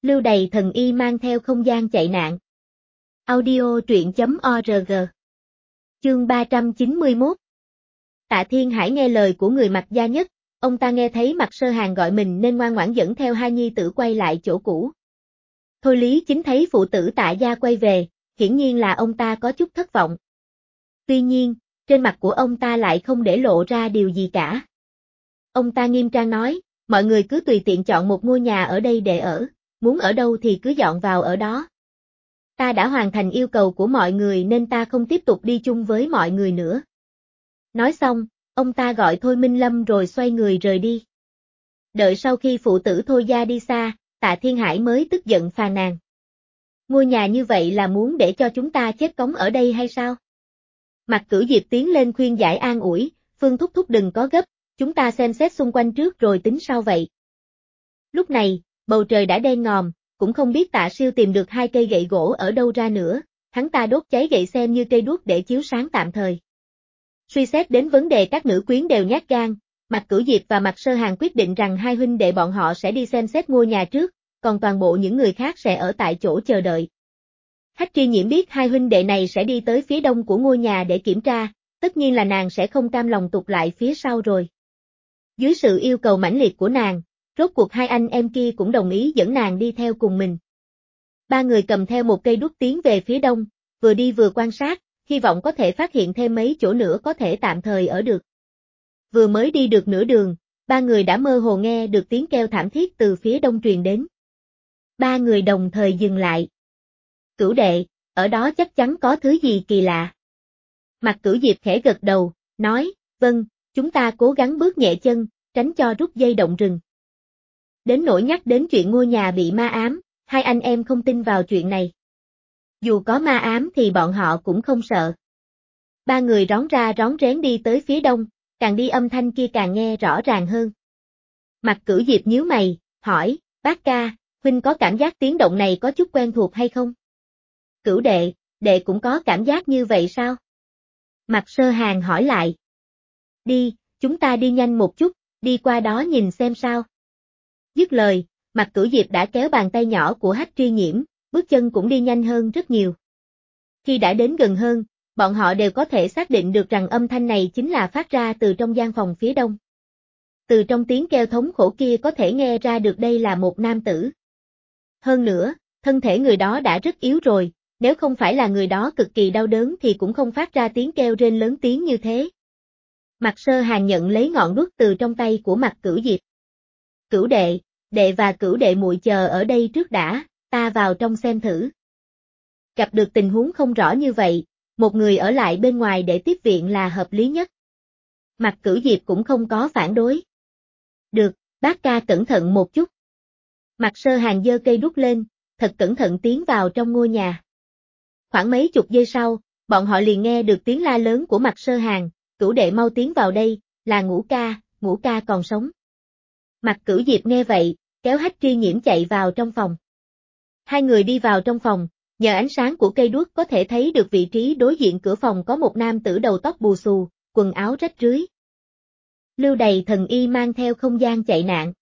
Lưu Đày thần y mang theo không gian chạy nạn. Audio truyện.org. Chương 391. Tạ Thiên Hải nghe lời của người Mạc gia nhất, ông ta nghe thấy Mạc Sơ Hàng gọi mình nên ngoan ngoãn dẫn theo hai nhi tử quay lại chỗ cũ. Thôi Lý Chính thấy phụ tử Tạ gia quay về, hiển nhiên là ông ta có chút thất vọng. Tuy nhiên, trên mặt của ông ta lại không để lộ ra điều gì cả. Ông ta nghiêm trang nói, mọi người cứ tùy tiện chọn một ngôi nhà ở đây để ở, muốn ở đâu thì cứ dọn vào ở đó. Ta đã hoàn thành yêu cầu của mọi người nên ta không tiếp tục đi chung với mọi người nữa. Nói xong, ông ta gọi Thôi Minh Lâm rồi xoay người rời đi. Đợi sau khi phụ tử Thôi gia đi xa, Tạ Thiên Hải mới tức giận phàn nàn. Ngôi nhà như vậy là muốn để cho chúng ta chết cống ở đây hay sao? Mạc Cửu Diệp tiến lên khuyên giải an ủi, Phương thúc thúc đừng có gấp, chúng ta xem xét xung quanh trước rồi tính sau vậy. Lúc này, bầu trời đã đen ngòm, cũng không biết Tạ Siêu tìm được hai cây gậy gỗ ở đâu ra nữa, hắn ta đốt cháy gậy xem như cây đuốc để chiếu sáng tạm thời. Suy xét đến vấn đề các nữ quyến đều nhát gan, Mạc Cửu Diệp và Mạc Sơ Hàng quyết định rằng hai huynh đệ bọn họ sẽ đi xem xét ngôi nhà trước, còn toàn bộ những người khác sẽ ở tại chỗ chờ đợi. Hách Tri Nhiễm biết hai huynh đệ này sẽ đi tới phía đông của ngôi nhà để kiểm tra, tất nhiên là nàng sẽ không cam lòng tụt lại phía sau rồi. Dưới sự yêu cầu mãnh liệt của nàng, rốt cuộc hai anh em kia cũng đồng ý dẫn nàng đi theo cùng mình. Ba người cầm theo một cây đuốc tiến về phía đông, vừa đi vừa quan sát, hy vọng có thể phát hiện thêm mấy chỗ nữa có thể tạm thời ở được. Vừa mới đi được nửa đường, ba người đã mơ hồ nghe được tiếng kêu thảm thiết từ phía đông truyền đến. Ba người đồng thời dừng lại. Cửu đệ, ở đó chắc chắn có thứ gì kỳ lạ. Mạc Cửu Diệp khẽ gật đầu, nói, vâng, chúng ta cố gắng bước nhẹ chân, tránh cho rút dây động rừng. Đến nỗi nhắc đến chuyện ngôi nhà bị ma ám, hai anh em không tin vào chuyện này. Dù có ma ám thì bọn họ cũng không sợ. Ba người rón ra rón rén đi tới phía đông, càng đi âm thanh kia càng nghe rõ ràng hơn. Mạc Cửu Diệp nhíu mày, hỏi, bác ca, huynh có cảm giác tiếng động này có chút quen thuộc hay không? Cửu đệ, đệ cũng có cảm giác như vậy sao? Mạc Sơ Hàng hỏi lại. Đi, chúng ta đi nhanh một chút, đi qua đó nhìn xem sao. Dứt lời, Mạc Cửu Diệp đã kéo bàn tay nhỏ của Hách Tri Nhiễm, bước chân cũng đi nhanh hơn rất nhiều. Khi đã đến gần hơn, bọn họ đều có thể xác định được rằng âm thanh này chính là phát ra từ trong gian phòng phía đông. Từ trong tiếng kêu thống khổ kia có thể nghe ra được đây là một nam tử. Hơn nữa, thân thể người đó đã rất yếu rồi, nếu không phải là người đó cực kỳ đau đớn thì cũng không phát ra tiếng kêu rên lớn tiếng như thế. Mạc Sơ Hàng nhận lấy ngọn đuốc từ trong tay của Mạc Cửu Diệp. Cửu đệ, đệ và cửu đệ muội chờ ở đây trước đã, ta vào trong xem thử. Gặp được tình huống không rõ như vậy, một người ở lại bên ngoài để tiếp viện là hợp lý nhất. Mạc Cửu Diệp cũng không có phản đối. Được, bác ca cẩn thận một chút. Mạc Sơ Hàng giơ cây đuốc lên, thật cẩn thận tiến vào trong ngôi nhà. Khoảng mấy chục giây sau, bọn họ liền nghe được tiếng la lớn của Mạc Sơ Hàng, cửu đệ mau tiến vào đây, là Ngũ ca còn sống. Mạc Cửu Diệp nghe vậy, kéo Hách Tri Nhiễm chạy vào trong phòng. Hai người đi vào trong phòng, nhờ ánh sáng của cây đuốc có thể thấy được vị trí đối diện cửa phòng có một nam tử đầu tóc bù xù, quần áo rách rưới. Lưu Đày thần y mang theo không gian chạy nạn.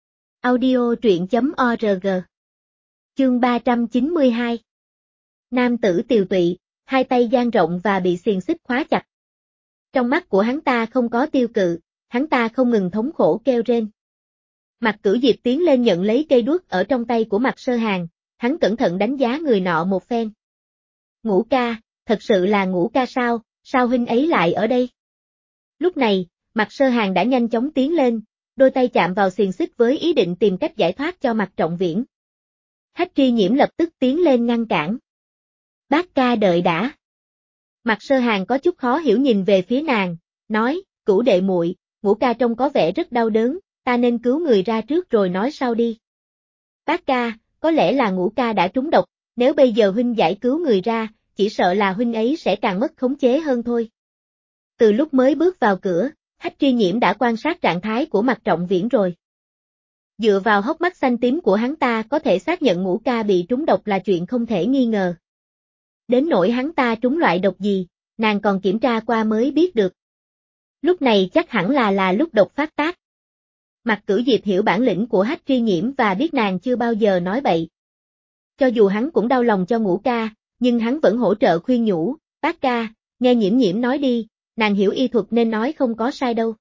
Audio truyện.org. Chương 392. Nam tử tiều tụy, hai tay dang rộng và bị xiềng xích khóa chặt. Trong mắt của hắn ta không có tiêu cự, hắn ta không ngừng thống khổ kêu rên. Mạc Cửu Diệp tiến lên nhận lấy cây đuốc ở trong tay của Mạc Sơ Hàng, hắn cẩn thận đánh giá người nọ một phen. Ngũ ca, thật sự là Ngũ ca sao, sao huynh ấy lại ở đây? Lúc này, Mạc Sơ Hàng đã nhanh chóng tiến lên, đôi tay chạm vào xiềng xích với ý định tìm cách giải thoát cho Mạc Trọng Viễn. Hách Tri Nhiễm lập tức tiến lên ngăn cản. Bác ca đợi đã. Mạc Sơ Hàng có chút khó hiểu nhìn về phía nàng, nói, cửu đệ muội, Ngũ ca trông có vẻ rất đau đớn, ta nên cứu người ra trước rồi nói sau đi. Bác ca, có lẽ là Ngũ ca đã trúng độc, nếu bây giờ huynh giải cứu người ra, chỉ sợ là huynh ấy sẽ càng mất khống chế hơn thôi. Từ lúc mới bước vào cửa, Hách Tri Nhiễm đã quan sát trạng thái của Mạc Trọng Viễn rồi. Dựa vào hốc mắt xanh tím của hắn ta có thể xác nhận Ngũ ca bị trúng độc là chuyện không thể nghi ngờ. Đến nỗi hắn ta trúng loại độc gì, nàng còn kiểm tra qua mới biết được. Lúc này chắc hẳn là lúc độc phát tác. Mạc Cửu Diệp hiểu bản lĩnh của Hách Tri Nhiễm và biết nàng chưa bao giờ nói bậy. Cho dù hắn cũng đau lòng cho Ngũ ca, nhưng hắn vẫn hỗ trợ khuyên nhủ, bác ca, nghe Nhiễm Nhiễm nói đi, nàng hiểu y thuật nên nói không có sai đâu.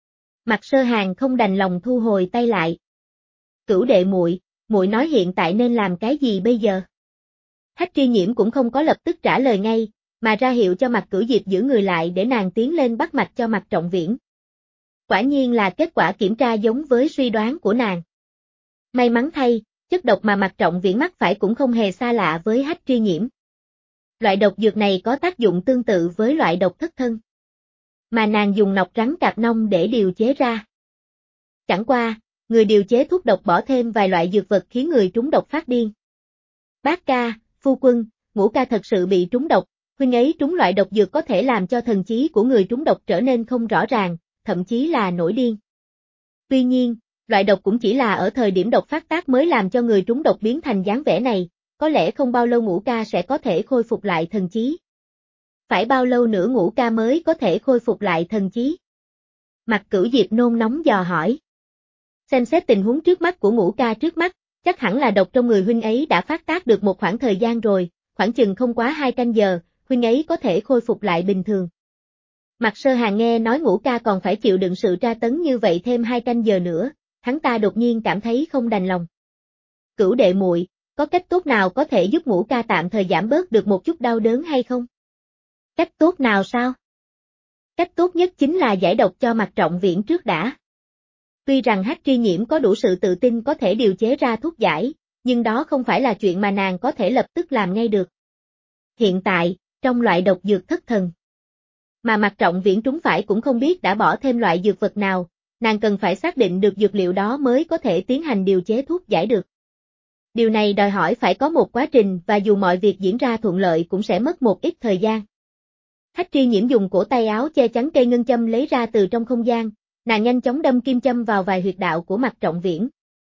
Mạc Sơ Hàn không đành lòng thu hồi tay lại. Cửu đệ muội, muội nói hiện tại nên làm cái gì bây giờ? Hách Tri Nhiễm cũng không có lập tức trả lời ngay, mà ra hiệu cho Mạc Cửu Diệp giữ người lại để nàng tiến lên bắt mạch cho Mạc Trọng Viễn. Quả nhiên là kết quả kiểm tra giống với suy đoán của nàng. May mắn thay, chất độc mà Mạc Trọng Viễn mắc phải cũng không hề xa lạ với Hách Tri Nhiễm. Loại độc dược này có tác dụng tương tự với loại độc thất thân, mà nàng dùng nọc rắn cạp nông để điều chế ra. Chẳng qua, người điều chế thuốc độc bỏ thêm vài loại dược vật khiến người trúng độc phát điên. Bác ca, phu quân, Ngũ ca thật sự bị trúng độc, huynh ấy trúng loại độc dược có thể làm cho thần trí của người trúng độc trở nên không rõ ràng, thậm chí là nổi điên. Tuy nhiên, loại độc cũng chỉ là ở thời điểm độc phát tác mới làm cho người trúng độc biến thành dáng vẻ này, có lẽ không bao lâu Ngũ ca sẽ có thể khôi phục lại thần trí. Phải bao lâu nữa Ngũ ca mới có thể khôi phục lại thần trí? Mạc Cửu Diệp nôn nóng dò hỏi. Xem xét tình huống trước mắt của Ngũ ca trước mắt, chắc hẳn là độc trong người huynh ấy đã phát tác được một khoảng thời gian rồi, khoảng chừng không quá 2 canh giờ, huynh ấy có thể khôi phục lại bình thường. Mạc Sơ Hàn nghe nói Ngũ ca còn phải chịu đựng sự tra tấn như vậy thêm 2 canh giờ nữa, hắn ta đột nhiên cảm thấy không đành lòng. Cửu đệ muội, có cách tốt nào có thể giúp Ngũ ca tạm thời giảm bớt được một chút đau đớn hay không? Cách tốt nào sao? Cách tốt nhất chính là giải độc cho Mạc Trọng Viễn trước đã. Tuy rằng Hách Tri Nhiễm có đủ sự tự tin có thể điều chế ra thuốc giải, nhưng đó không phải là chuyện mà nàng có thể lập tức làm ngay được. Hiện tại, trong loại độc dược thất thần, mà Mạc Trọng Viễn trúng phải cũng không biết đã bỏ thêm loại dược vật nào, nàng cần phải xác định được dược liệu đó mới có thể tiến hành điều chế thuốc giải được. Điều này đòi hỏi phải có một quá trình và dù mọi việc diễn ra thuận lợi cũng sẽ mất một ít thời gian. Hách Tri Nhiễm dùng cổ tay áo che chắn cây ngân châm lấy ra từ trong không gian, nàng nhanh chóng đâm kim châm vào vài huyệt đạo của Mạc Trọng Viễn.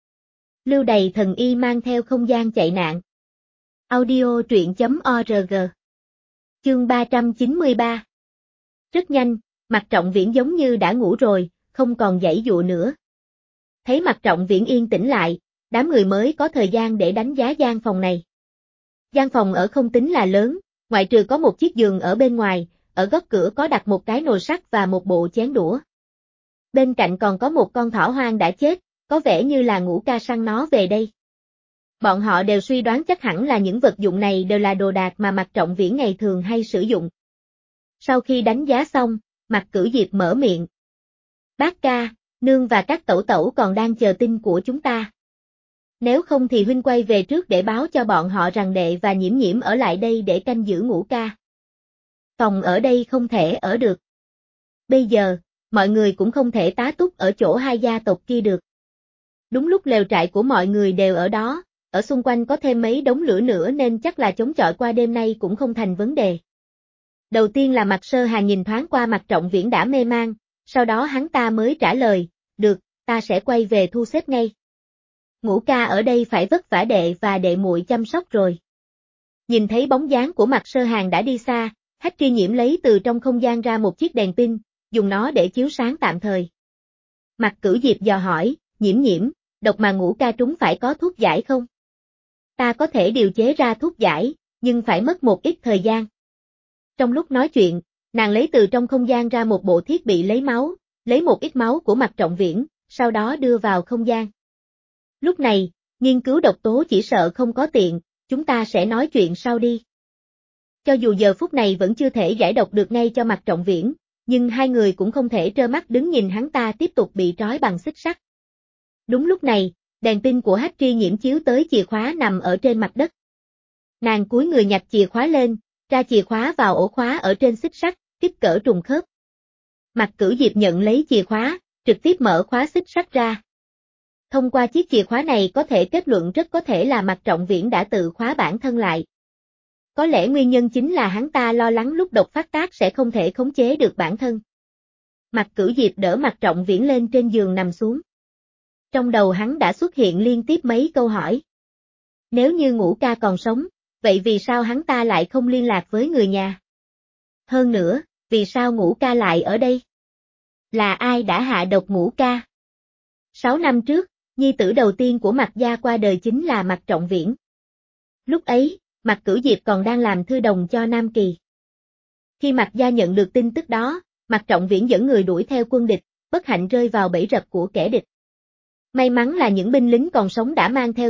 Lưu Đầy Thần Y mang theo không gian chạy nạn. Audio truyện.org. Chương 393. Rất nhanh, Mạc Trọng Viễn giống như đã ngủ rồi, không còn giãy dụa nữa. Thấy Mạc Trọng Viễn yên tĩnh lại, đám người mới có thời gian để đánh giá gian phòng này. Gian phòng ở không tính là lớn, ngoại trừ có một chiếc giường ở bên ngoài, ở góc cửa có đặt một cái nồi sắt và một bộ chén đũa. Bên cạnh còn có một con thỏ hoang đã chết, có vẻ như là Ngũ ca săn nó về đây. Bọn họ đều suy đoán chắc hẳn là những vật dụng này đều là đồ đạc mà Mạc Trọng Viễn ngày thường hay sử dụng. Sau khi đánh giá xong, Mạc Cửu Diệp mở miệng. Bác ca, nương và các tẩu tẩu còn đang chờ tin của chúng ta. Nếu không thì huynh quay về trước để báo cho bọn họ rằng đệ và Nhiễm Nhiễm ở lại đây để canh giữ Ngũ ca. Phòng ở đây không thể ở được. Bây giờ, mọi người cũng không thể tá túc ở chỗ hai gia tộc kia được. Đúng lúc lều trại của mọi người đều ở đó, ở xung quanh có thêm mấy đống lửa nữa nên chắc là chống chọi qua đêm nay cũng không thành vấn đề. Đầu tiên là Mạc Sơ Hàn nhìn thoáng qua Mạc Trọng Viễn đã mê man, sau đó hắn ta mới trả lời, được, ta sẽ quay về thu xếp ngay. Ngũ ca ở đây phải vất vả đệ và đệ muội chăm sóc rồi. Nhìn thấy bóng dáng của Mạc Sơ Hàn đã đi xa, Hách Tri Nhiễm lấy từ trong không gian ra một chiếc đèn pin, dùng nó để chiếu sáng tạm thời. Mạc Cửu Diệp dò hỏi, Nhiễm Nhiễm, độc mà Ngũ ca trúng phải có thuốc giải không? Ta có thể điều chế ra thuốc giải, nhưng phải mất một ít thời gian. Trong lúc nói chuyện, nàng lấy từ trong không gian ra một bộ thiết bị lấy máu, lấy một ít máu của Mạc Trọng Viễn, sau đó đưa vào không gian. Lúc này, nghiên cứu độc tố chỉ sợ không có tiện, chúng ta sẽ nói chuyện sau đi. Cho dù giờ phút này vẫn chưa thể giải độc được ngay cho Mạc Trọng Viễn, nhưng hai người cũng không thể trơ mắt đứng nhìn hắn ta tiếp tục bị trói bằng xích sắt. Đúng lúc này, đèn pin của Hách Tri Nhiễm chiếu tới chìa khóa nằm ở trên mặt đất. Nàng cúi người nhặt chìa khóa lên, tra chìa khóa vào ổ khóa ở trên xích sắt, kích cỡ trùng khớp. Mạc Cửu Diệp nhận lấy chìa khóa, trực tiếp mở khóa xích sắt ra. Thông qua chiếc chìa khóa này có thể kết luận rất có thể là Mạc Trọng Viễn đã tự khóa bản thân lại. Có lẽ nguyên nhân chính là hắn ta lo lắng lúc độc phát tác sẽ không thể khống chế được bản thân. Mạc Cửu Diệp đỡ Mạc Trọng Viễn lên trên giường nằm xuống. Trong đầu hắn đã xuất hiện liên tiếp mấy câu hỏi. Nếu như Ngũ ca còn sống, vậy vì sao hắn ta lại không liên lạc với người nhà? Hơn nữa, vì sao Ngũ ca lại ở đây? Là ai đã hạ độc Ngũ ca? 6 năm trước, nhi tử đầu tiên của Mạc gia qua đời chính là Mạc Trọng Viễn. Lúc ấy, Mạc Cửu Diệp còn đang làm thư đồng cho Nam Kỳ. Khi Mạc gia nhận được tin tức đó, Mạc Trọng Viễn dẫn người đuổi theo quân địch, bất hạnh rơi vào bẫy rập của kẻ địch. May mắn là những binh lính còn sống đã mang theo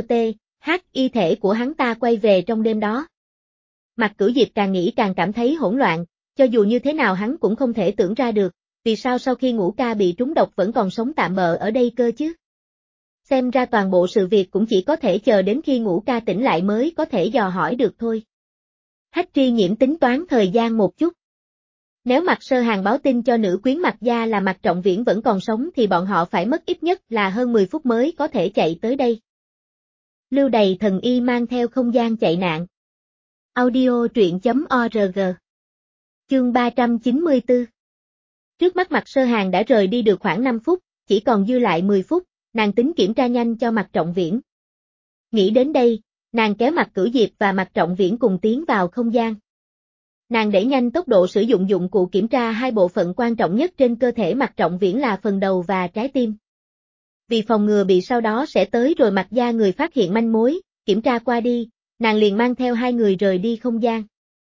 y thể của hắn ta quay về trong đêm đó. Mạc Cửu Diệp càng nghĩ càng cảm thấy hỗn loạn, cho dù như thế nào hắn cũng không thể tưởng ra được, vì sao sau khi Ngũ Ca bị trúng độc vẫn còn sống tạm bợ ở đây cơ chứ. Xem ra toàn bộ sự việc cũng chỉ có thể chờ đến khi Ngũ Ca tỉnh lại mới có thể dò hỏi được thôi. Hách Tri Nhiễm tính toán thời gian một chút. Nếu Mạc Sơ Hàng báo tin cho nữ quyến Mạc gia là Mạc Trọng Viễn vẫn còn sống thì bọn họ phải mất ít nhất là hơn 10 phút mới có thể chạy tới đây. Lưu Đày thần y mang theo không gian chạy nạn. Audio truyện.org. Chương 394. Trước mắt Mạc Sơ Hàng đã rời đi được khoảng 5 phút, chỉ còn dư lại 10 phút, nàng tính kiểm tra nhanh cho Mạc Trọng Viễn. Nghĩ đến đây, nàng kéo Mạc Cửu Diệp và Mạc Trọng Viễn cùng tiến vào không gian. Nàng đẩy nhanh tốc độ sử dụng dụng cụ kiểm tra hai bộ phận quan trọng nhất trên cơ thể Mạc Trọng Viễn là phần đầu và trái tim. Vì phòng ngừa bị sau đó sẽ tới rồi Mạc gia người phát hiện manh mối, kiểm tra qua đi, nàng liền mang theo hai người rời đi không gian.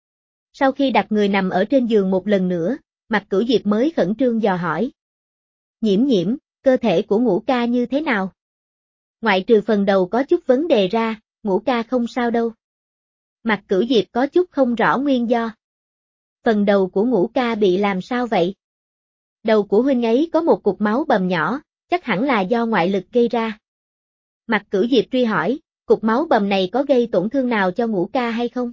Sau khi đặt người nằm ở trên giường một lần nữa, Mạc Cửu Diệp mới khẩn trương dò hỏi. Nhiễm Nhiễm, cơ thể của Ngũ Ca như thế nào? Ngoại trừ phần đầu có chút vấn đề ra, Ngũ Ca không sao đâu. Mạc Cửu Diệp có chút không rõ nguyên do. Phần đầu của Ngũ Ca bị làm sao vậy? Đầu của huynh ấy có một cục máu bầm nhỏ, chắc hẳn là do ngoại lực gây ra. Mạc Cửu Diệp truy hỏi, cục máu bầm này có gây tổn thương nào cho Ngũ Ca hay không?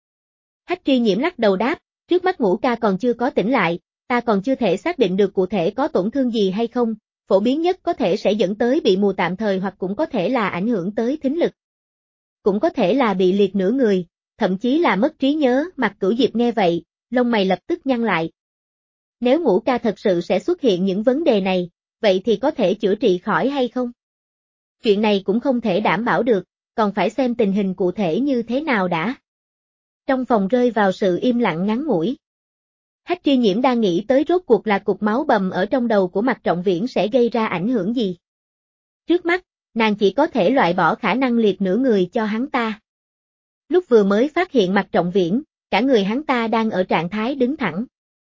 Hách Tri Nhiễm lắc đầu đáp, trước mắt Ngũ Ca còn chưa có tỉnh lại, ta còn chưa thể xác định được cụ thể có tổn thương gì hay không, phổ biến nhất có thể sẽ dẫn tới bị mù tạm thời hoặc cũng có thể là ảnh hưởng tới thính lực. Cũng có thể là bị liệt nửa người, thậm chí là mất trí nhớ. Mạc Cửu Diệp nghe vậy, lông mày lập tức nhăn lại. Nếu Ngũ Ca thật sự sẽ xuất hiện những vấn đề này, vậy thì có thể chữa trị khỏi hay không? Chuyện này cũng không thể đảm bảo được, còn phải xem tình hình cụ thể như thế nào đã. Trong phòng rơi vào sự im lặng ngắn ngủi. Hách Tri Nhiễm đang nghĩ tới rốt cuộc là cục máu bầm ở trong đầu của Mạc Trọng Viễn sẽ gây ra ảnh hưởng gì. Trước mắt, nàng chỉ có thể loại bỏ khả năng liệt nửa người cho hắn ta. Lúc vừa mới phát hiện Mạc Trọng Viễn, cả người hắn ta đang ở trạng thái đứng thẳng.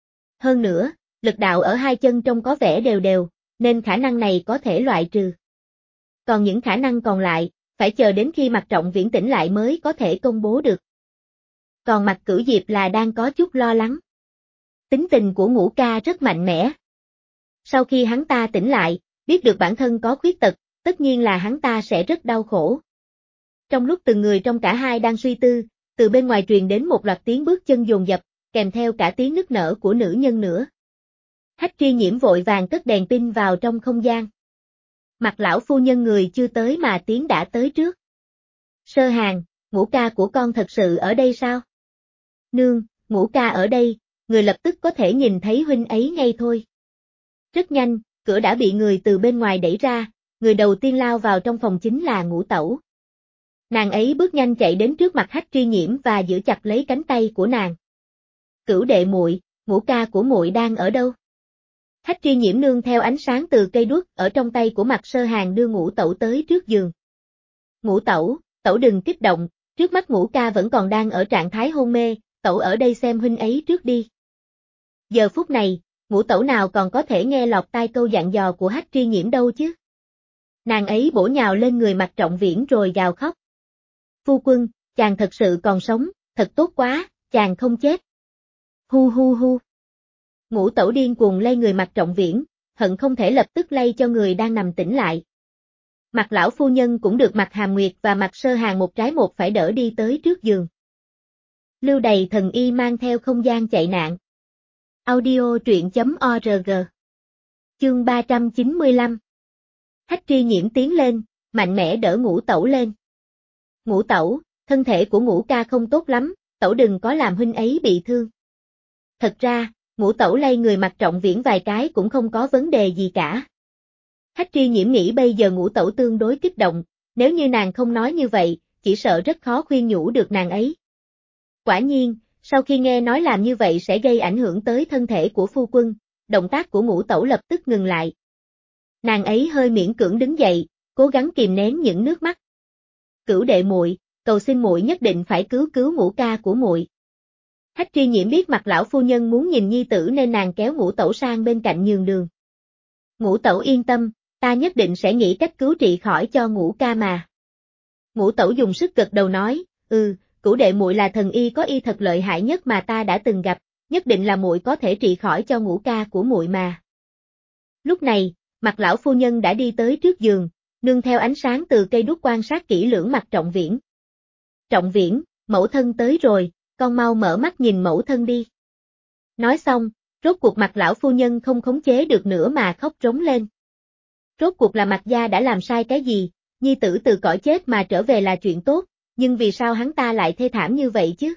Hơn nữa, lực đạo ở hai chân trông có vẻ đều đều, nên khả năng này có thể loại trừ. Còn những khả năng còn lại, phải chờ đến khi Mạc Trọng Viễn tỉnh lại mới có thể công bố được. Còn Mạc Cửu Diệp là đang có chút lo lắng. Tính tình của Ngũ Ca rất mạnh mẽ. Sau khi hắn ta tỉnh lại, biết được bản thân có khuyết tật, tất nhiên là hắn ta sẽ rất đau khổ. Trong lúc từng người trong cả hai đang suy tư, từ bên ngoài truyền đến một loạt tiếng bước chân dồn dập, kèm theo cả tiếng nức nở của nữ nhân nữa. Hách Tri Nhiễm vội vàng cất đèn pin vào trong không gian. Mạc lão phu nhân người chưa tới mà tiếng đã tới trước. Sơ Hàng, Ngũ Ca của con thật sự ở đây sao? Nương, Ngũ Ca ở đây, người lập tức có thể nhìn thấy huynh ấy ngay thôi. Rất nhanh, cửa đã bị người từ bên ngoài đẩy ra, người đầu tiên lao vào trong phòng chính là Ngũ Tẩu. Nàng ấy bước nhanh chạy đến trước mặt Hách Tri Nhiễm và giữ chặt lấy cánh tay của nàng. Cửu đệ muội, Ngũ Ca của muội đang ở đâu? Hách Tri Nhiễm nương theo ánh sáng từ cây đuốc ở trong tay của Mạc Sơ Hàng đưa Ngũ Tẩu tới trước giường. Ngũ Tẩu, Tẩu đừng kích động, trước mắt Ngũ Ca vẫn còn đang ở trạng thái hôn mê, Tẩu ở đây xem huynh ấy trước đi. Giờ phút này, Ngũ Tẩu nào còn có thể nghe lọt tai câu dặn dò của Hách Tri Nhiễm đâu chứ? Nàng ấy bổ nhào lên người Mạc Trọng Viễn rồi gào khóc. Phu quân, chàng thật sự còn sống, thật tốt quá, chàng không chết. Hu hu hu. Ngũ Tẩu điên cuồng lay người Mạc Trọng Viễn, hận không thể lập tức lay cho người đang nằm tỉnh lại. Mạc lão phu nhân cũng được Mạc Hàm Nguyệt và Mạc Sơ Hàng một trái một phải đỡ đi tới trước giường. Lưu Đày thần y mang theo không gian chạy nạn. Audio truyện.org. Chương 395. Hách Tri Nhiễm tiến lên, mạnh mẽ đỡ Ngũ Tẩu lên. Ngũ Tẩu, thân thể của Ngũ Ca không tốt lắm, Tẩu đừng có làm huynh ấy bị thương. Thật ra, Ngũ Tẩu lay người Mạc Trọng Viễn vài cái cũng không có vấn đề gì cả. Hách Tri Nhiễm nghĩ bây giờ Ngũ Tẩu tương đối kích động, nếu như nàng không nói như vậy, chỉ sợ rất khó khuyên nhủ được nàng ấy. Quả nhiên, sau khi nghe nói làm như vậy sẽ gây ảnh hưởng tới thân thể của phu quân, động tác của Ngũ Tẩu lập tức ngừng lại. Nàng ấy hơi miễn cưỡng đứng dậy, cố gắng kìm nén những nước mắt. Cửu đệ muội, cầu xin muội nhất định phải cứu cứu ngũ ca của muội. Hách Tri Nhiễm biết mặt lão phu nhân muốn nhìn nhi tử nên nàng kéo Ngũ Tẩu sang bên cạnh nhường đường. Ngũ Tẩu yên tâm, ta nhất định sẽ nghĩ cách cứu trị khỏi cho ngũ ca mà. Ngũ Tẩu dùng sức gật đầu nói, cửu đệ muội là thần y có y thật lợi hại nhất mà ta đã từng gặp, nhất định là muội có thể trị khỏi cho ngũ ca của muội mà. Lúc này, mặt lão phu nhân đã đi tới trước giường, nương theo ánh sáng từ cây đuốc quan sát kỹ lưỡng mặt Trọng Viễn. Trọng Viễn, mẫu thân tới rồi, con mau mở mắt nhìn mẫu thân đi. Nói xong, rốt cuộc mặt lão phu nhân không khống chế được nữa mà khóc rống lên. Rốt cuộc là Mạc gia đã làm sai cái gì, nhi tử từ cõi chết mà trở về là chuyện tốt, nhưng vì sao hắn ta lại thê thảm như vậy chứ?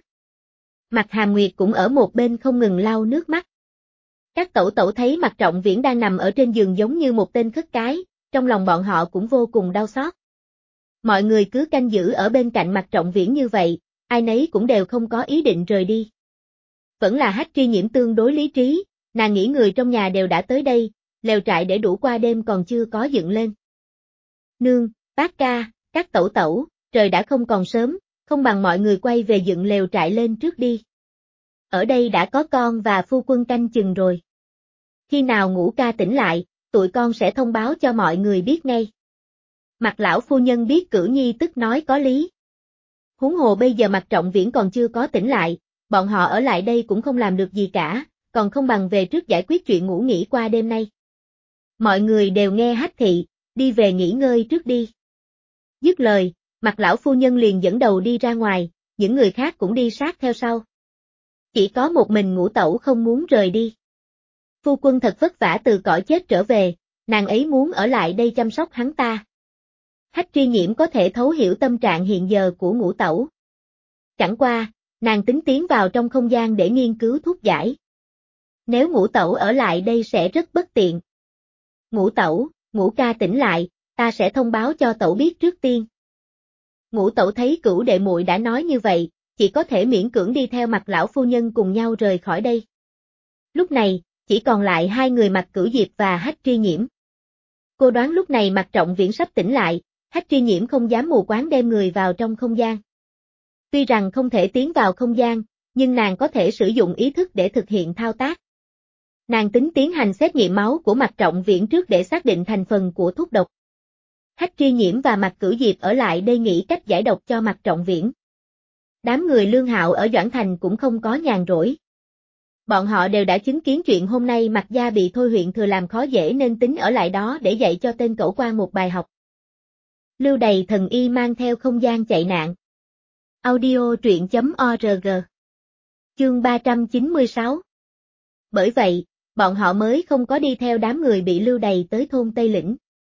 Mạc Hàm Nguyệt cũng ở một bên không ngừng lau nước mắt. Các tẩu tẩu thấy mặt Trọng Viễn đang nằm ở trên giường giống như một tên khất cái, trong lòng bọn họ cũng vô cùng đau xót. Mọi người cứ canh giữ ở bên cạnh mặt Trọng Viễn như vậy, ai nấy cũng đều không có ý định rời đi. Vẫn là Hách Tri Nhiễm tương đối lý trí, nàng nghĩ người trong nhà đều đã tới đây, lều trại để đủ qua đêm còn chưa có dựng lên. Nương, bác ca, các tẩu tẩu, trời đã không còn sớm, không bằng mọi người quay về dựng lều trại lên trước đi. Ở đây đã có con và phu quân canh chừng rồi. Khi nào ngũ ca tỉnh lại, tụi con sẽ thông báo cho mọi người biết ngay. Mặt lão phu nhân biết Cửu Nhi tức nói có lý. Huống hồ bây giờ mặt Trọng Viễn còn chưa có tỉnh lại, bọn họ ở lại đây cũng không làm được gì cả, còn không bằng về trước giải quyết chuyện ngủ nghỉ qua đêm nay. Mọi người đều nghe Hách thị, đi về nghỉ ngơi trước đi. Dứt lời, mặt lão phu nhân liền dẫn đầu đi ra ngoài, những người khác cũng đi sát theo sau. Chỉ có một mình Ngũ Tẩu không muốn rời đi. Phu quân thật vất vả từ cõi chết trở về, nàng ấy muốn ở lại đây chăm sóc hắn ta. Hách Tri Nhiễm có thể thấu hiểu tâm trạng hiện giờ của Ngũ Tẩu. Chẳng qua, nàng tính tiến vào trong không gian để nghiên cứu thuốc giải. Nếu Ngũ Tẩu ở lại đây sẽ rất bất tiện. Ngũ Tẩu, Ngũ ca tỉnh lại, ta sẽ thông báo cho Tẩu biết trước tiên. Ngũ Tẩu thấy Cửu đệ muội đã nói như vậy, chỉ có thể miễn cưỡng đi theo mặt lão phu nhân cùng nhau rời khỏi đây. Lúc này, chỉ còn lại hai người Mạc Cửu Diệp và Hách Tri Nhiễm. Cô đoán lúc này Mạc Trọng Viễn sắp tỉnh lại, Hách Tri Nhiễm không dám mù quáng đem người vào trong không gian. Tuy rằng không thể tiến vào không gian, nhưng nàng có thể sử dụng ý thức để thực hiện thao tác. Nàng tính tiến hành xét nghiệm máu của Mạc Trọng Viễn trước để xác định thành phần của thuốc độc. Hách Tri Nhiễm và Mạc Cửu Diệp ở lại đây nghĩ cách giải độc cho Mạc Trọng Viễn. Đám người Lương Hạo ở Doãn Thành cũng không có nhàn rỗi. Bọn họ đều đã chứng kiến chuyện hôm nay Mạc gia bị Thôi huyện thừa làm khó dễ nên tính ở lại đó để dạy cho tên cẩu quan một bài học. Lưu Đày thần y mang theo không gian chạy nạn. Audio truyện.org. Chương 396. Bởi vậy, bọn họ mới không có đi theo đám người bị lưu đày tới thôn Tây Lĩnh.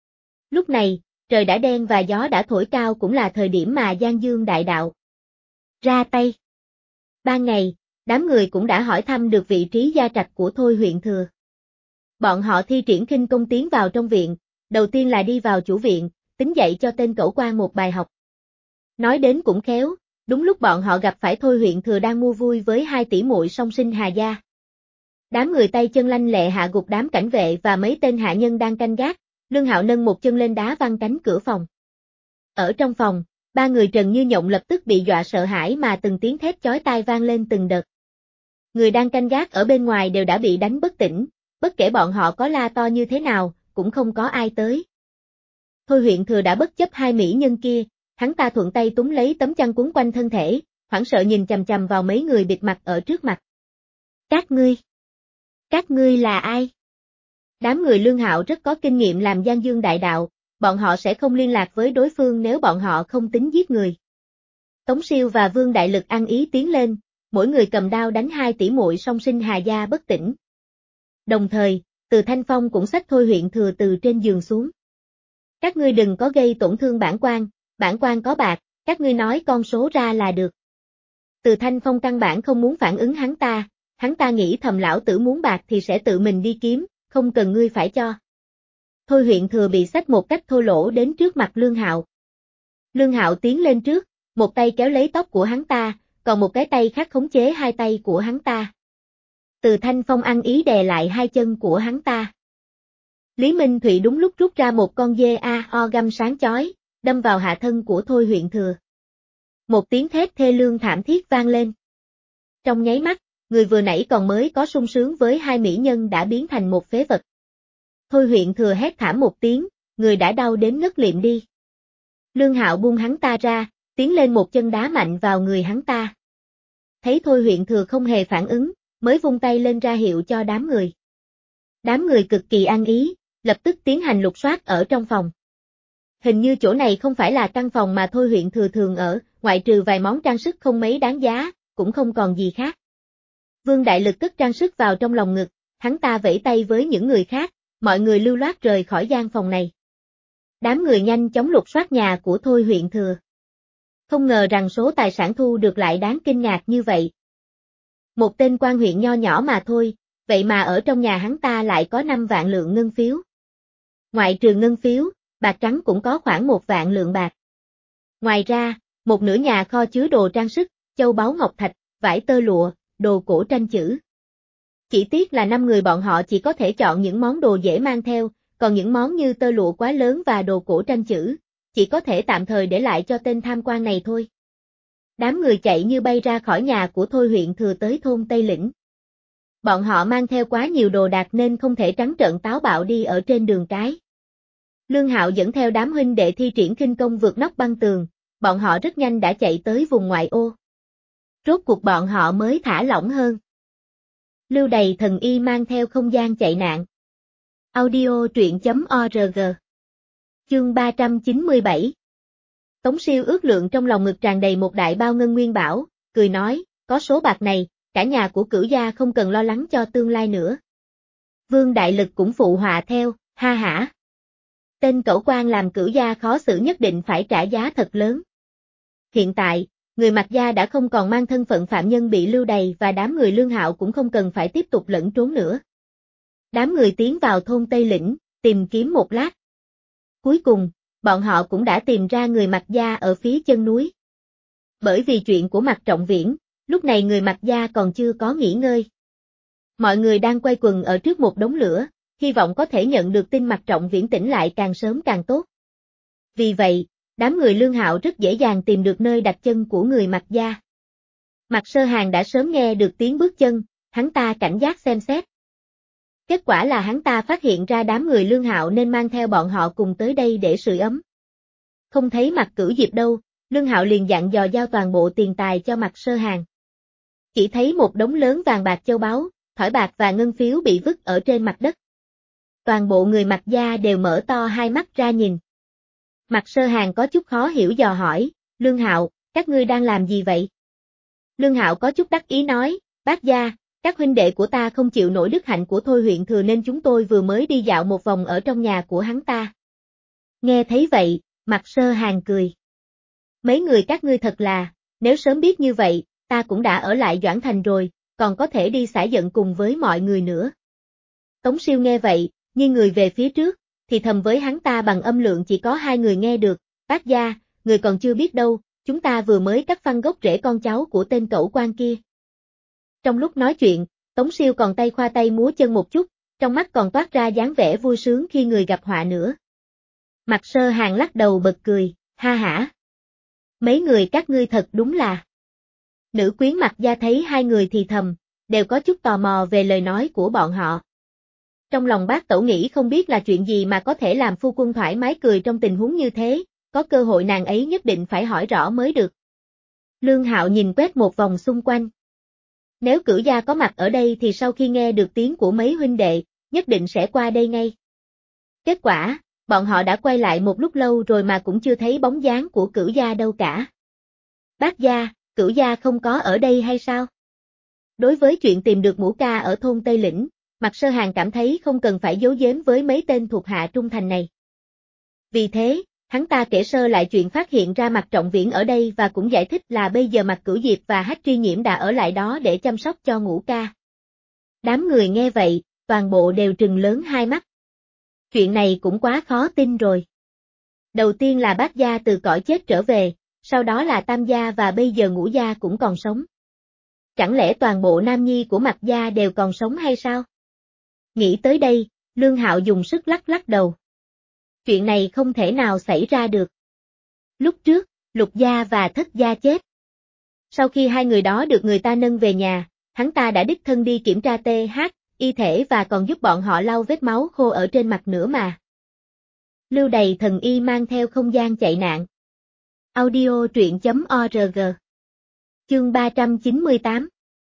Lúc này, trời đã đen và gió đã thổi cao cũng là thời điểm mà Giang Dương đại đạo ra tay. Ban ngày, đám người cũng đã hỏi thăm được vị trí gia trạch của Thôi huyện thừa. Bọn họ thi triển khinh công tiến vào trong viện, đầu tiên là đi vào chủ viện, tính dạy cho tên cẩu quan một bài học. Nói đến cũng khéo, đúng lúc bọn họ gặp phải Thôi huyện thừa đang mua vui với hai tỷ muội song sinh Hà gia. Đám người tay chân lanh lẹ hạ gục đám cảnh vệ và mấy tên hạ nhân đang canh gác, Lương Hạo nâng một chân lên đá văng cánh cửa phòng. Ở trong phòng, ba người Trần Như Nhộng lập tức bị dọa sợ hãi mà từng tiếng thét chói tai vang lên từng đợt. Người đang canh gác ở bên ngoài đều đã bị đánh bất tỉnh, bất kể bọn họ có la to như thế nào, cũng không có ai tới. Thôi huyện thừa đã bất chấp hai mỹ nhân kia, hắn ta thuận tay túm lấy tấm chăn quấn quanh thân thể, hoảng sợ nhìn chằm chằm vào mấy người bịt mặt ở trước mặt. Các ngươi là ai? Đám người Lương Hạo rất có kinh nghiệm làm Giang Dương đại đạo, bọn họ sẽ không liên lạc với đối phương nếu bọn họ không tính giết người. Tống Siêu và Vương Đại Lực ăn ý tiến lên, mỗi người cầm đao đánh hai tỷ muội song sinh Hà gia bất tỉnh. Đồng thời, Từ Thanh Phong cũng xách Thôi huyện thừa từ trên giường xuống. Các ngươi đừng có gây tổn thương bản quan có bạc, các ngươi nói con số ra là được. Từ Thanh Phong căn bản không muốn phản ứng hắn ta nghĩ thầm lão tử muốn bạc thì sẽ tự mình đi kiếm, không cần ngươi phải cho. Thôi huyện thừa bị xách một cách thô lỗ đến trước mặt Lương Hạo. Lương Hạo tiến lên trước, một tay kéo lấy tóc của hắn ta, còn một cái tay khác khống chế hai tay của hắn ta. Từ Thanh Phong ăn ý đè lại hai chân của hắn ta. Lý Minh Thụy đúng lúc rút ra một con dê AO găm sáng chói, đâm vào hạ thân của Thôi Huyện Thừa. Một tiếng thét thê lương thảm thiết vang lên. Trong nháy mắt, người vừa nãy còn mới có sung sướng với hai mỹ nhân đã biến thành một phế vật. Thôi Huyện Thừa hét thảm một tiếng, người đã đau đến ngất liệm đi. Lương Hạo buông hắn ta ra, tiến lên một chân đá mạnh vào người hắn ta. Thấy Thôi Huyện Thừa không hề phản ứng, mới vung tay lên ra hiệu cho đám người. Đám người cực kỳ an ý, lập tức tiến hành lục soát ở trong phòng. Hình như chỗ này không phải là căn phòng mà Thôi Huyện Thừa thường ở, ngoại trừ vài món trang sức không mấy đáng giá, cũng không còn gì khác. Vương Đại Lực cất trang sức vào trong lòng ngực, hắn ta vẫy tay với những người khác, mọi người lưu loát rời khỏi gian phòng này. Đám người nhanh chóng lục soát nhà của Thôi Huyện Thừa. Không ngờ rằng số tài sản thu được lại đáng kinh ngạc như vậy. Một tên quan huyện nho nhỏ mà thôi, vậy mà ở trong nhà hắn ta lại có 5 vạn lượng ngân phiếu. Ngoại trừ ngân phiếu, bạc trắng cũng có khoảng 1 vạn lượng bạc. Ngoài ra, một nửa nhà kho chứa đồ trang sức, châu báu ngọc thạch, vải tơ lụa, đồ cổ tranh chữ. Chỉ tiếc là 5 người bọn họ chỉ có thể chọn những món đồ dễ mang theo, còn những món như tơ lụa quá lớn và đồ cổ tranh chữ, chỉ có thể tạm thời để lại cho tên tham quan này thôi. Đám người chạy như bay ra khỏi nhà của Thôi Huyện Thừa tới thôn Tây Lĩnh. Bọn họ mang theo quá nhiều đồ đạc nên không thể trắng trợn táo bạo đi ở trên đường cái. Lương Hạo dẫn theo đám huynh đệ thi triển khinh công vượt nóc băng tường, bọn họ rất nhanh đã chạy tới vùng ngoại ô. Rốt cuộc bọn họ mới thả lỏng hơn. Lưu Đầy Thần Y mang theo không gian chạy nạn. Audio truyện.org. Chương 397. Tống Siêu ước lượng trong lòng ngực tràn đầy một đại bao ngân nguyên bảo, cười nói, có số bạc này, cả nhà của Cửu gia không cần lo lắng cho tương lai nữa. Vương Đại Lực cũng phụ họa theo, ha hả. Tên cẩu quan làm Cửu gia khó xử nhất định phải trả giá thật lớn. Hiện tại, người Mạc gia đã không còn mang thân phận phạm nhân bị lưu đày và đám người Lương Hạo cũng không cần phải tiếp tục lẫn trốn nữa. Đám người tiến vào thôn Tây Lĩnh, tìm kiếm một lát. Cuối cùng, bọn họ cũng đã tìm ra người Mạc gia ở phía chân núi. Bởi vì chuyện của Mạc Trọng Viễn, lúc này người Mạc gia còn chưa có nghỉ ngơi. Mọi người đang quay quần ở trước một đống lửa, hy vọng có thể nhận được tin Mạc Trọng Viễn tỉnh lại càng sớm càng tốt. Vì vậy, đám người Lương Hạo rất dễ dàng tìm được nơi đặt chân của người Mạc gia. Mạc Sơ Hàn đã sớm nghe được tiếng bước chân, hắn ta cảnh giác xem xét. Kết quả là hắn ta phát hiện ra đám người Lương Hạo nên mang theo bọn họ cùng tới đây để sưởi ấm. Không thấy Mạc Cửu Diệp đâu, Lương Hạo liền dặn dò giao toàn bộ tiền tài cho Mạc Sơ Hàn. Chỉ thấy một đống lớn vàng bạc châu báu, thỏi bạc và ngân phiếu bị vứt ở trên mặt đất. Toàn bộ người Mạc gia đều mở to hai mắt ra nhìn. Mạc Sơ Hàn có chút khó hiểu dò hỏi, Lương Hạo, các ngươi đang làm gì vậy? Lương Hạo có chút đắc ý nói, bác gia, các huynh đệ của ta không chịu nổi đức hạnh của Thôi Huyện Thừa nên chúng tôi vừa mới đi dạo một vòng ở trong nhà của hắn ta. Nghe thấy vậy, Mạc Sơ Hàn cười. Mấy người các ngươi thật là, nếu sớm biết như vậy, ta cũng đã ở lại Doãn Thành rồi, còn có thể đi xả giận cùng với mọi người nữa. Tống Siêu nghe vậy, nghiêng người về phía trước, thì thầm với hắn ta bằng âm lượng chỉ có 2 người nghe được, bác gia, người còn chưa biết đâu, chúng ta vừa mới cắt phăng gốc rễ con cháu của tên cẩu quan kia. Trong lúc nói chuyện, Tống Siêu còn tay khoa tay múa chân một chút, trong mắt còn toát ra dáng vẻ vui sướng khi người gặp họa nữa. Mạc Sơ Hàn lắc đầu bật cười, ha hả. Mấy người các ngươi thật đúng là. Nữ quyến Mạc gia thấy 2 người thì thầm, đều có chút tò mò về lời nói của bọn họ. Trong lòng bác tẩu nghĩ không biết là chuyện gì mà có thể làm phu quân thoải mái cười trong tình huống như thế, có cơ hội nàng ấy nhất định phải hỏi rõ mới được. Lương Hạo nhìn quét một vòng xung quanh. Nếu Cửu gia có mặt ở đây thì sau khi nghe được tiếng của mấy huynh đệ, nhất định sẽ qua đây ngay. Kết quả, bọn họ đã quay lại một lúc lâu rồi mà cũng chưa thấy bóng dáng của Cửu gia đâu cả. Bác gia, Cửu gia không có ở đây hay sao? Đối với chuyện tìm được Ngũ ca ở thôn Tây Lĩnh, Mạc Sơ Hàn cảm thấy không cần phải giấu giếm với mấy tên thuộc hạ trung thành này. Vì thế, hắn ta kể sơ lại chuyện phát hiện ra Mạc Trọng Viễn ở đây và cũng giải thích là bây giờ Mạc Cửu Diệp và Hách Tri Nhiễm đã ở lại đó để chăm sóc cho Ngũ ca. Đám người nghe vậy, toàn bộ đều trừng lớn hai mắt. Chuyện này cũng quá khó tin rồi. Đầu tiên là bác gia từ cõi chết trở về, sau đó là Tam gia và bây giờ Ngũ gia cũng còn sống. Chẳng lẽ toàn bộ nam nhi của Mạc gia đều còn sống hay sao? Nghĩ tới đây, Lương Hạo dùng sức lắc lắc đầu. Chuyện này không thể nào xảy ra được. Lúc trước, Lục gia và Thất gia chết. Sau khi hai người đó được người ta nâng về nhà, hắn ta đã đích thân đi kiểm tra y thể và còn giúp bọn họ lau vết máu khô ở trên mặt nữa mà. Lưu Đầy Thần Y mang theo không gian chạy nạn. Audio truyện.org. Chương 398.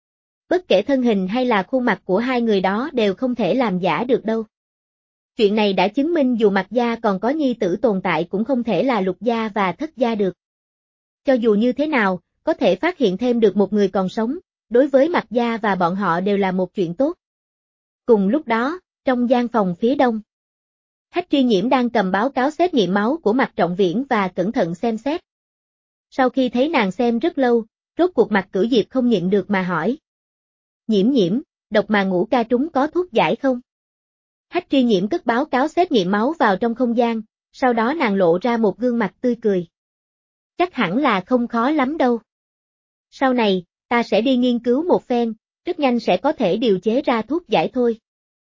Bất kể thân hình hay là khuôn mặt của hai người đó đều không thể làm giả được đâu. Chuyện này đã chứng minh dù Mạc gia còn có nhi tử tồn tại cũng không thể là Lục gia và Thất gia được. Cho dù như thế nào, có thể phát hiện thêm được một người còn sống, đối với Mạc gia và bọn họ đều là một chuyện tốt. Cùng lúc đó, trong gian phòng phía đông, Hách Tri Nhiễm đang cầm báo cáo xét nghiệm máu của Mạc Trọng Viễn và cẩn thận xem xét. Sau khi thấy nàng xem rất lâu, rốt cuộc Mạc Cửu Diệp không nhịn được mà hỏi. Nhiễm Nhiễm, độc mà ngũ ca trúng có thuốc giải không? Hách Tri Nhiễm cất báo cáo xét nghiệm máu vào trong không gian, sau đó nàng lộ ra một gương mặt tươi cười. Chắc hẳn là không khó lắm đâu. Sau này, ta sẽ đi nghiên cứu một phen, rất nhanh sẽ có thể điều chế ra thuốc giải thôi.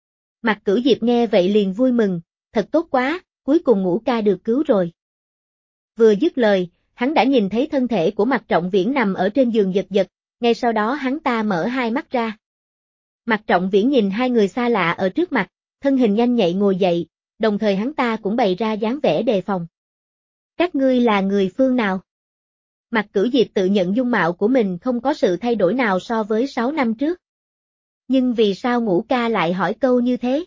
Mạc Cửu Diệp nghe vậy liền vui mừng, thật tốt quá, cuối cùng ngũ ca được cứu rồi. Vừa dứt lời, hắn đã nhìn thấy thân thể của Mạc Trọng Viễn nằm ở trên giường giật giật, ngay sau đó hắn ta mở hai mắt ra. Mạc Trọng Viễn nhìn hai người xa lạ ở trước mặt, thân hình nhanh nhạy ngồi dậy, đồng thời hắn ta cũng bày ra dáng vẻ đề phòng. Các ngươi là người phương nào? Mạc Cửu Diệp tự nhận dung mạo của mình không có sự thay đổi nào so với 6 năm trước. Nhưng vì sao ngũ ca lại hỏi câu như thế?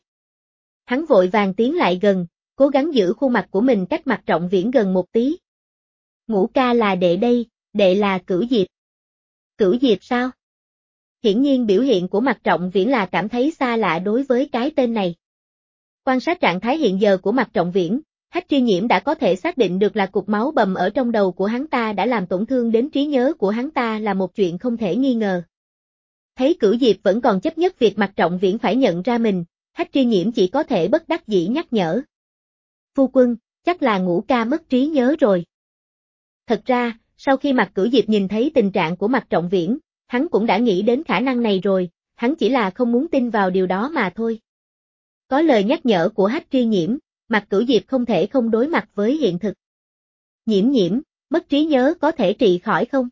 Hắn vội vàng tiến lại gần, cố gắng giữ khuôn mặt của mình cách Mạc Trọng Viễn gần một tí. Ngũ ca là đệ đây, đệ là Cửu Diệp. Cửu Diệp sao? Hiển nhiên biểu hiện của Mạc Trọng Viễn là cảm thấy xa lạ đối với cái tên này. Quan sát trạng thái hiện giờ của Mạc Trọng Viễn, Hách Tri Nhiễm đã có thể xác định được là cục máu bầm ở trong đầu của hắn ta đã làm tổn thương đến trí nhớ của hắn ta là một chuyện không thể nghi ngờ. Thấy Cửu Diệp vẫn còn chấp nhất việc Mạc Trọng Viễn phải nhận ra mình, Hách Tri Nhiễm chỉ có thể bất đắc dĩ nhắc nhở. Phu quân, chắc là ngũ ca mất trí nhớ rồi. Thật ra, sau khi Mạc Cửu Diệp nhìn thấy tình trạng của Mạc Trọng Viễn, hắn cũng đã nghĩ đến khả năng này rồi, hắn chỉ là không muốn tin vào điều đó mà thôi. Có lời nhắc nhở của Hách Tri Nhiễm, Mạc Cửu Diệp không thể không đối mặt với hiện thực. Nhiễm Nhiễm, mất trí nhớ có thể trị khỏi không?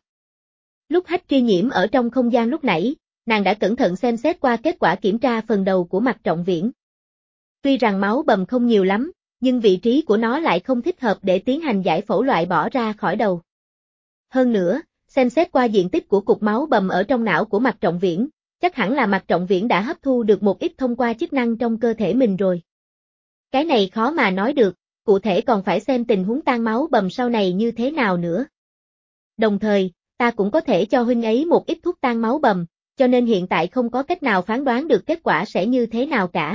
Lúc Hách Tri Nhiễm ở trong không gian lúc nãy, nàng đã cẩn thận xem xét qua kết quả kiểm tra phần đầu của Mạc Trọng Viễn. Tuy rằng máu bầm không nhiều lắm, nhưng vị trí của nó lại không thích hợp để tiến hành giải phẫu loại bỏ ra khỏi đầu. Hơn nữa, xem xét qua diện tích của cục máu bầm ở trong não của Mạc Trọng Viễn, chắc hẳn là Mạc Trọng Viễn đã hấp thu được một ít thông qua chức năng trong cơ thể mình rồi. Cái này khó mà nói được, cụ thể còn phải xem tình huống tan máu bầm sau này như thế nào nữa. Đồng thời, ta cũng có thể cho huynh ấy một ít thuốc tan máu bầm, cho nên hiện tại không có cách nào phán đoán được kết quả sẽ như thế nào cả.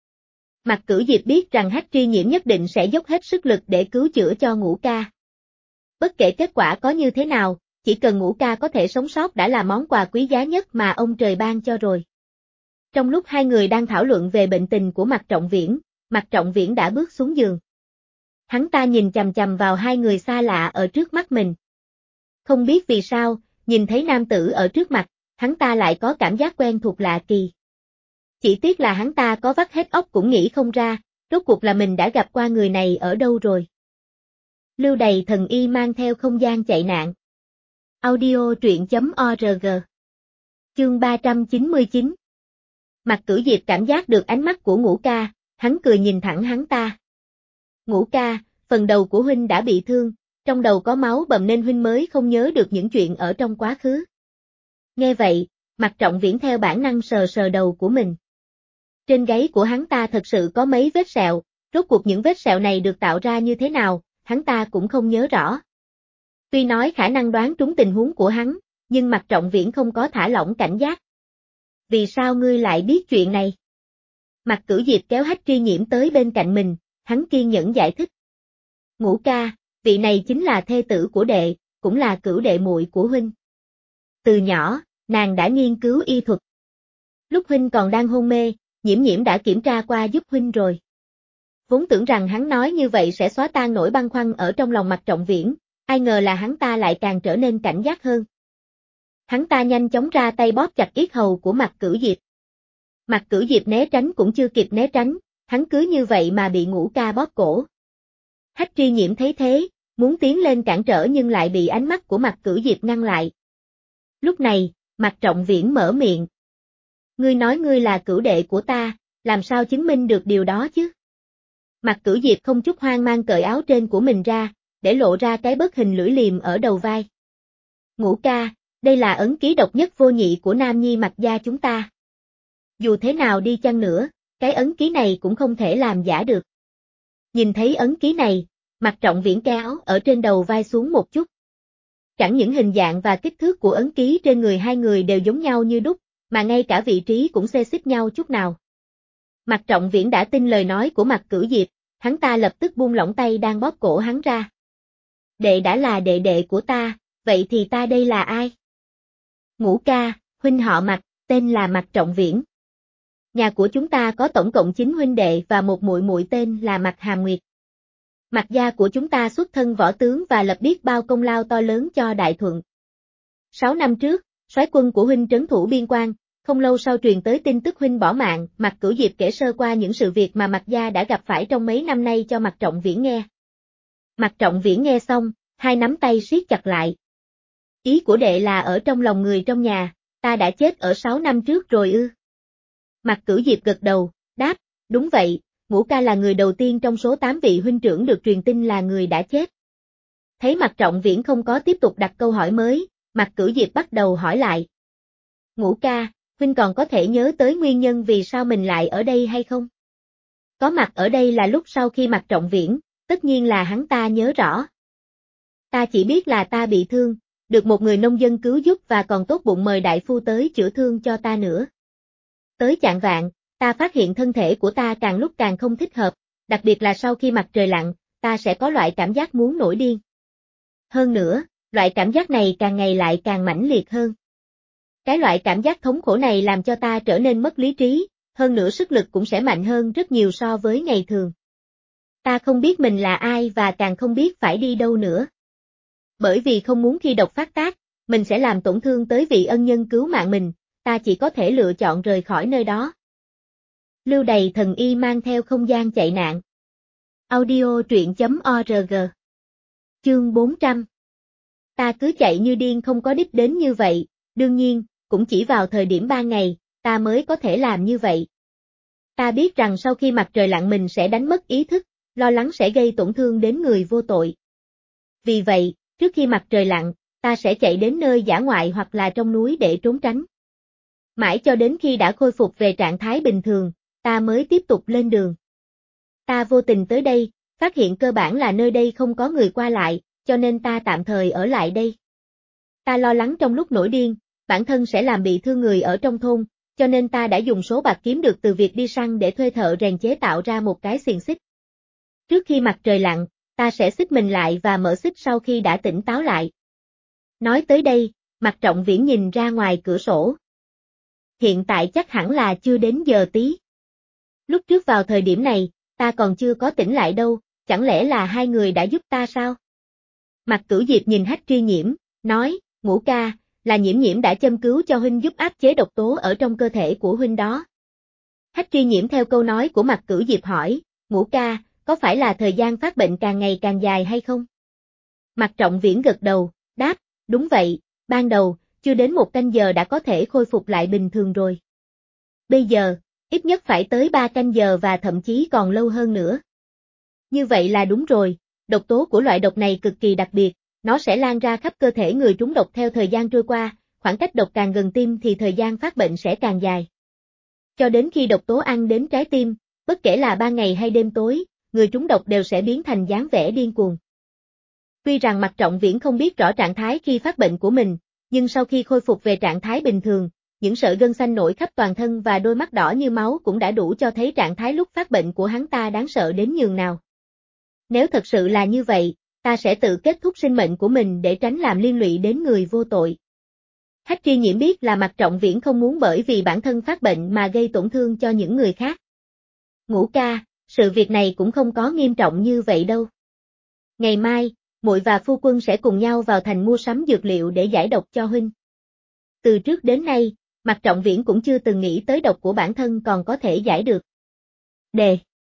Mạc Cửu Diệp biết rằng Hách Tri Nhiễm nhất định sẽ dốc hết sức lực để cứu chữa cho ngũ ca. Bất kể kết quả có như thế nào, chỉ cần ngũ ca có thể sống sót đã là món quà quý giá nhất mà ông trời ban cho rồi. Trong lúc hai người đang thảo luận về bệnh tình của Mạc Trọng Viễn đã bước xuống giường. Hắn ta nhìn chằm chằm vào hai người xa lạ ở trước mắt mình. Không biết vì sao, nhìn thấy nam tử ở trước mặt, hắn ta lại có cảm giác quen thuộc lạ kỳ. Chỉ tiếc là hắn ta có vắt hết óc cũng nghĩ không ra, rốt cuộc là mình đã gặp qua người này ở đâu rồi. Lưu Đầy Thần Y mang theo không gian chạy nạn. Audio truyện.org. Chương 399. Mạc Cửu Diệp cảm giác được ánh mắt của ngũ ca, hắn cười nhìn thẳng hắn ta. Ngũ ca, phần đầu của huynh đã bị thương, trong đầu có máu bầm nên huynh mới không nhớ được những chuyện ở trong quá khứ. Nghe vậy, Mạc Trọng Viễn theo bản năng sờ sờ đầu của mình. Trên gáy của hắn ta thật sự có mấy vết sẹo, rốt cuộc những vết sẹo này được tạo ra như thế nào, hắn ta cũng không nhớ rõ. Tuy nói khả năng đoán trúng tình huống của hắn, nhưng Mạc Trọng Viễn không có thả lỏng cảnh giác. Vì sao ngươi lại biết chuyện này? Mạc Cửu Diệp kéo Hách Tri Nhiễm tới bên cạnh mình, hắn kiên nhẫn giải thích. Ngũ ca, vị này chính là thê tử của đệ, cũng là cửu đệ muội của huynh. Từ nhỏ, nàng đã nghiên cứu y thuật. Lúc huynh còn đang hôn mê, Nhiễm Nhiễm đã kiểm tra qua giúp huynh rồi. Vốn tưởng rằng hắn nói như vậy sẽ xóa tan nỗi băn khoăn ở trong lòng Mạc Trọng Viễn, ai ngờ là hắn ta lại càng trở nên cảnh giác hơn. Hắn ta nhanh chóng ra tay bóp chặt yết hầu của Mạc Cửu Diệp. Mạc Cửu Diệp né tránh cũng chưa kịp né tránh, hắn cứ như vậy mà bị Ngũ Ca bóp cổ. Hách Tri Nhiễm thấy thế, muốn tiến lên cản trở nhưng lại bị ánh mắt của Mạc Cửu Diệp ngăn lại. Lúc này, Mạc Trọng Viễn mở miệng. Ngươi nói ngươi là cửu đệ của ta, làm sao chứng minh được điều đó chứ? Mạc Cửu Diệp không chút hoang mang cởi áo trên của mình ra, để lộ ra cái bức hình lưỡi liềm ở đầu vai. Ngũ ca, đây là ấn ký độc nhất vô nhị của Nam Nhi Mạc gia chúng ta. Dù thế nào đi chăng nữa, cái ấn ký này cũng không thể làm giả được. Nhìn thấy ấn ký này, Mạc Trọng Viễn kéo ở trên đầu vai xuống một chút. Chẳng những hình dạng và kích thước của ấn ký trên người hai người đều giống nhau như đúc, mà ngay cả vị trí cũng xê xích nhau chút nào. Mạc Trọng Viễn đã tin lời nói của Mạc Cửu Diệp, hắn ta lập tức buông lỏng tay đang bóp cổ hắn ra. Đệ đã là đệ đệ của ta, vậy thì ta đây là ai? Ngũ ca, huynh họ Mạc, tên là Mạc Trọng Viễn. Nhà của chúng ta có tổng cộng 9 huynh đệ và một muội muội tên là Mạc Hàm Nguyệt. Mạc gia của chúng ta xuất thân võ tướng và lập biết bao công lao to lớn cho Đại Thuận. 6 năm trước, soái quân của huynh trấn thủ biên quan, không lâu sau truyền tới tin tức huynh bỏ mạng. Mạc Cửu Diệp kể sơ qua những sự việc mà Mạc gia đã gặp phải trong mấy năm nay cho Mạc Trọng Viễn nghe. Mạc Trọng Viễn nghe xong, hai nắm tay siết chặt lại. Ý của đệ là ở trong lòng người trong nhà, ta đã chết ở 6 năm trước rồi ư? Mạc Cửu Diệp gật đầu, đáp, đúng vậy, Ngũ ca là người đầu tiên trong số 8 vị huynh trưởng được truyền tin là người đã chết. Thấy Mạc Trọng Viễn không có tiếp tục đặt câu hỏi mới, Mạc Cửu Diệp bắt đầu hỏi lại. Ngũ ca, huynh còn có thể nhớ tới nguyên nhân vì sao mình lại ở đây hay không? Có mặt ở đây là lúc sau khi Mạc Trọng Viễn, tất nhiên là hắn ta nhớ rõ. Ta chỉ biết là ta bị thương, được một người nông dân cứu giúp và còn tốt bụng mời đại phu tới chữa thương cho ta nữa. Tới chạng vạng, ta phát hiện thân thể của ta càng lúc càng không thích hợp, đặc biệt là sau khi mặt trời lặn, ta sẽ có loại cảm giác muốn nổi điên. Hơn nữa, loại cảm giác này càng ngày lại càng mãnh liệt hơn. Cái loại cảm giác thống khổ này làm cho ta trở nên mất lý trí, hơn nữa sức lực cũng sẽ mạnh hơn rất nhiều so với ngày thường. Ta không biết mình là ai và càng không biết phải đi đâu nữa. Bởi vì không muốn khi độc phát tác, mình sẽ làm tổn thương tới vị ân nhân cứu mạng mình, ta chỉ có thể lựa chọn rời khỏi nơi đó. Lưu Đày thần y mang theo không gian chạy nạn. Audio truyện.org. Chương 400. Ta cứ chạy như điên không có đích đến như vậy, đương nhiên, cũng chỉ vào thời điểm 3 ngày, ta mới có thể làm như vậy. Ta biết rằng sau khi mặt trời lặn mình sẽ đánh mất ý thức, lo lắng sẽ gây tổn thương đến người vô tội. Vì vậy, trước khi mặt trời lặn, ta sẽ chạy đến nơi dã ngoại hoặc là trong núi để trốn tránh. Mãi cho đến khi đã khôi phục về trạng thái bình thường, ta mới tiếp tục lên đường. Ta vô tình tới đây, phát hiện cơ bản là nơi đây không có người qua lại, cho nên ta tạm thời ở lại đây. Ta lo lắng trong lúc nổi điên, bản thân sẽ làm bị thương người ở trong thôn, cho nên ta đã dùng số bạc kiếm được từ việc đi săn để thuê thợ rèn chế tạo ra một cái xiềng xích. Trước khi mặt trời lặn, ta sẽ xích mình lại và mở xích sau khi đã tỉnh táo lại. Nói tới đây, Mạc Trọng Viễn nhìn ra ngoài cửa sổ. Hiện tại chắc hẳn là chưa đến giờ tí. Lúc trước vào thời điểm này, ta còn chưa có tỉnh lại đâu, chẳng lẽ là hai người đã giúp ta sao? Mạc Cửu Diệp nhìn Hách Tri Nhiễm, nói, Ngũ ca, là Nhiễm Nhiễm đã châm cứu cho huynh giúp áp chế độc tố ở trong cơ thể của huynh đó. Hách Tri Nhiễm theo câu nói của Mạc Cửu Diệp hỏi, Ngũ ca, có phải là thời gian phát bệnh càng ngày càng dài hay không? Mạc Trọng Viễn gật đầu, đáp, đúng vậy, ban đầu, chưa đến 1 canh giờ đã có thể khôi phục lại bình thường rồi. Bây giờ, ít nhất phải tới 3 canh giờ và thậm chí còn lâu hơn nữa. Như vậy là đúng rồi, độc tố của loại độc này cực kỳ đặc biệt, nó sẽ lan ra khắp cơ thể người trúng độc theo thời gian trôi qua, khoảng cách độc càng gần tim thì thời gian phát bệnh sẽ càng dài. Cho đến khi độc tố ăn đến trái tim, bất kể là ban ngày hay đêm tối, người trúng độc đều sẽ biến thành dáng vẻ điên cuồng. Tuy rằng Mạc Trọng Viễn không biết rõ trạng thái khi phát bệnh của mình, nhưng sau khi khôi phục về trạng thái bình thường, những sợi gân xanh nổi khắp toàn thân và đôi mắt đỏ như máu cũng đã đủ cho thấy trạng thái lúc phát bệnh của hắn ta đáng sợ đến nhường nào. Nếu thật sự là như vậy, ta sẽ tự kết thúc sinh mệnh của mình để tránh làm liên lụy đến người vô tội. Hách Tri Nhiễm biết là Mạc Trọng Viễn không muốn bởi vì bản thân phát bệnh mà gây tổn thương cho những người khác. Ngũ ca, sự việc này cũng không có nghiêm trọng như vậy đâu. Ngày mai, muội và phu quân sẽ cùng nhau vào thành mua sắm dược liệu để giải độc cho huynh. Từ trước đến nay, Mạc Trọng Viễn cũng chưa từng nghĩ tới độc của bản thân còn có thể giải được. Đề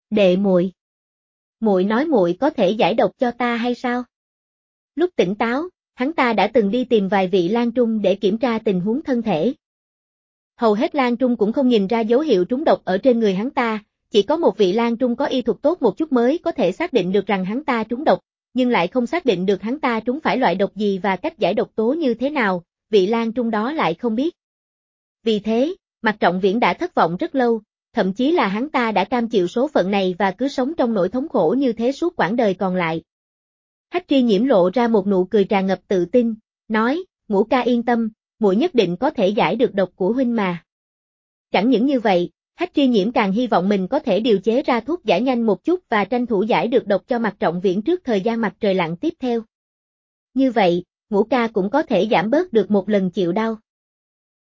Đệ muội. Muội nói muội có thể giải độc cho ta hay sao? Lúc tỉnh táo, hắn ta đã từng đi tìm vài vị lang trung để kiểm tra tình huống thân thể. Hầu hết lang trung cũng không nhìn ra dấu hiệu trúng độc ở trên người hắn ta, chỉ có một vị lang trung có y thuật tốt một chút mới có thể xác định được rằng hắn ta trúng độc, nhưng lại không xác định được hắn ta trúng phải loại độc gì và cách giải độc tố như thế nào, vị lang trung đó lại không biết. Vì thế, Mạc Trọng Viễn đã thất vọng rất lâu, thậm chí là hắn ta đã cam chịu số phận này và cứ sống trong nỗi thống khổ như thế suốt quãng đời còn lại. Hách Tri Nhiễm lộ ra một nụ cười tràn ngập tự tin, nói, Ngũ ca yên tâm, muội nhất định có thể giải được độc của huynh mà. Chẳng những như vậy, Hách Tri Nhiễm càng hy vọng mình có thể điều chế ra thuốc giải nhanh một chút và tranh thủ giải được độc cho Mạc Trọng Viễn trước thời gian mặt trời lặn tiếp theo. Như vậy, Ngũ ca cũng có thể giảm bớt được một lần chịu đau.